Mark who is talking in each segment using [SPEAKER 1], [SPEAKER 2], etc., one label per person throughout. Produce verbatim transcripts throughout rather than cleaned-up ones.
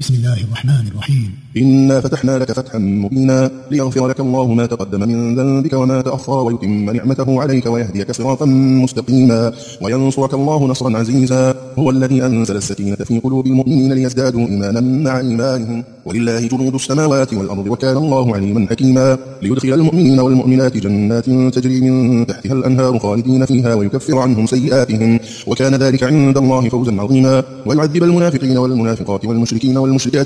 [SPEAKER 1] بسم الله الرحمن الرحيم.
[SPEAKER 2] إنا فتحنا لك فتحا مبينا ليغفر لك الله ما تقدم من ذنبك وما تأخر ويتم نعمته عليك ويهديك صراطا مستقيما وينصرك الله نصرا عزيزا. هو الذي أنزل السكينة في قلوب المؤمنين ليزدادوا إيمانا مع إيمانهم ولله جنود السماوات والأرض وكان الله عليما حكيما. ليدخل المؤمنين والمؤمنات جنات تجري من تحتها الأنهار خالدين فيها ويكفر عنهم سيئاتهم وكان ذلك عند الله فوزا عظيما. ويعذب المنافقين والمنافقات والمشركين والمشركات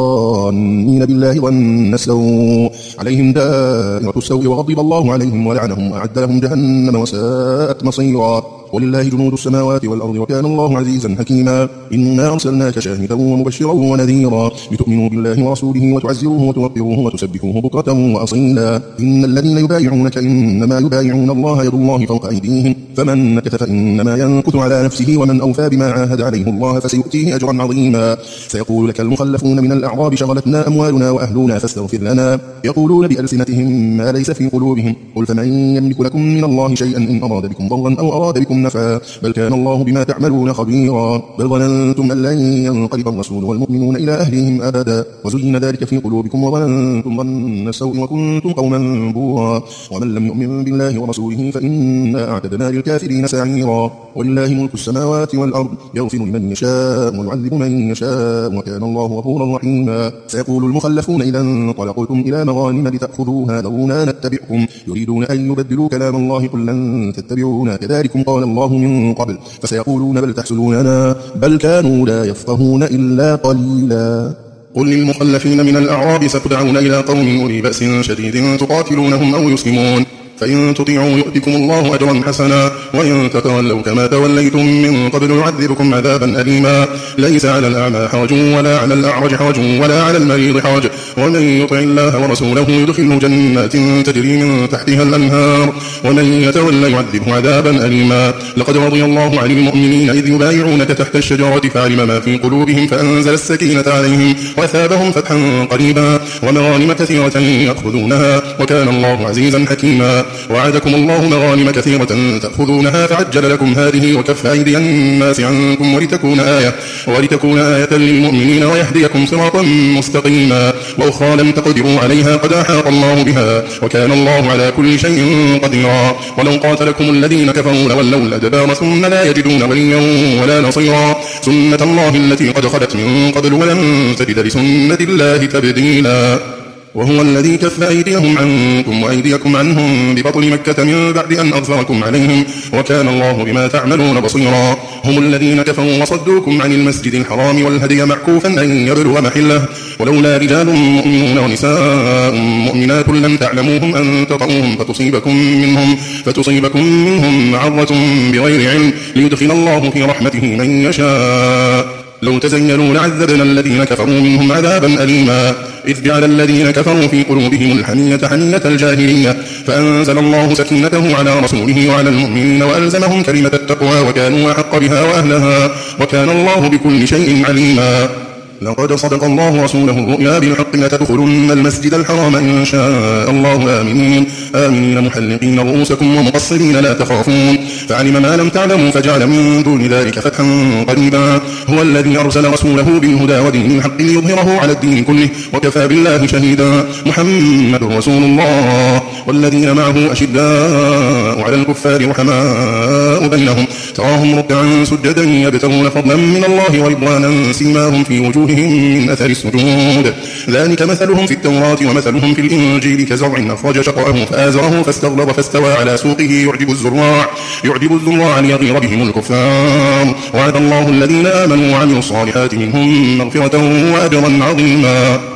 [SPEAKER 2] الظانين بالله ظن السوء عليهم دائرة السوء وغضب الله عليهم ولعنهم وأعد لهم جهنم وساءت مصيرا. ولله جنود السماوات والأرض وكان الله عزيزا حكيما. إنا أرسلناك شاهدا ومبشرا ونذيرا لتؤمنوا بالله ورسوله وتعزروه وتوقروه وتسبحوه بكرة وأصيلا. إن الذين يبايعونك إنما يبايعون الله يد الله فوق أيديهم فمن نكث فإنما ينكث على نفسه ومن أوفى بما عاهد عليه الله فسيؤتيه أجرا عظيما. سيقول لك المخلفون من الأعراب شغلتنا أموالنا وأهلنا فاستغفر لنا يقولون بألسنتهم ما ليس في قلوبهم قل فمن يملك لكم من الله شيئا إن أراد بكم ضرا أو أراد بكم نفعا بل كان الله بما تعملون خبيرا. بل ظننتم أن لن ينقلب الرسول والمؤمنون إلى أهلهم أبدا وزين ذلك في قلوبكم وظننتم ظن السوء وكنتم قوما بورا. ومن لم يؤمن بالله ورسوله فإنا أعتدنا للكافرين سعيرا. ولله ملك السماوات والأرض يغفر لمن يشاء ويعذب من يشاء وكان الله غفورا رحيما. سيقول المخلفون إذا انطلقتم إلى مغانم لتأخذوها ذرونا نتبعكم يريدون أن يبدلوا كلام الله قل لن تتبعونا كذلكم قال الله من قبل فسيقولون بل تحسدوننا بل كانوا لا يفقهون إلا قليلا. قل للمخلفين من الأعراب ستدعون إلى قوم أولي بأس شديد تقاتلونهم أو يسلمون فإن تطيعوا يؤتكم الله أجرا حسنا وإن تتولوا كما توليتم من قبل يعذبكم عذابا أليما. ليس على الأعمى حرج ولا على الأعرج حرج ولا على المريض حرج ومن يطع الله ورسوله يدخله جنات تجري من تحتها الأنهار ومن يتولى يعذبه عذابا أليما. لقد رضي الله عن المؤمنين إذ يبايعونك تحت الشجرة فعلم ما في قلوبهم فأنزل السكينة عليهم وأثابهم فتحا قريبا ومغانم كثيرة يأخذونها وكان الله عزيزا حكيما. وعدكم الله مغانم كثيرة تأخذونها فعجل لكم هذه وكف أيدي الناس عنكم ولتكون آية ولتكون آية للمؤمنين ويهديكم صراطا مستقيما. وأخرى لم تقدروا عليها قد أحاط الله بها وكان الله على كل شيء قديرا. ولو قاتلكم الذين كفروا لولوا الأدبار ثم لا يجدون وليا ولا نصيرا. سنة الله التي قد خلت من قبل ولن تجد لسنة الله تبديلا. وهو الذي كف أيديهم عنكم وأيديكم عنهم ببطن مكة من بعد أن أظفركم عليهم وكان الله بما تعملون بصيرا. هم الذين كفروا وصدوكم عن المسجد الحرام والهدي معكوفا أن يبلغ محله ولولا رجال مؤمنون ونساء مؤمنات لم تعلموهم أن تطعوهم فتصيبكم منهم, فتصيبكم منهم معرة بغير علم ليدخل الله في رحمته من يشاء. لو تزينوا لعذبنا الذين كفروا منهم عذابا أليما. إذ جعل الذين كفروا في قلوبهم الحمية حمية الجاهلية فأنزل الله سكينته على رسوله وعلى المؤمنين وألزمهم كلمة التقوى وكانوا أحق بها وأهلها وكان الله بكل شيء عليما. لقد صدق الله رسوله الرؤيا بالحق لتدخلن المسجد الحرام إن شاء الله آمنين آمنين محلقين رؤوسكم ومقصرين لا تخافون فعلم ما لم تعلموا فجعل من دون ذلك فتحا قريبا. هو الذي أرسل رسوله بالهدى ودين الحق ليظهره على الدين كله وكفى بالله شهيدا. محمد رسول الله والذين معه أشداء على الكفار رحماء بينهم تراهم ركعا سجدا يبتغون فضلا من الله ورضوانا سيماهم في وجوههم من أثر السجود ذلك مثلهم في التوراة ومثلهم في الإنجيل كزرع أخرج شطأه فآزره فاستغلظ فاستوى على سوقه يعجب الزراع يعجب الزراع ليغيظ بهم الكفار. وعد الله الذين آمنوا وعملوا الصالحات منهم مغفرة وأجرا عظيما.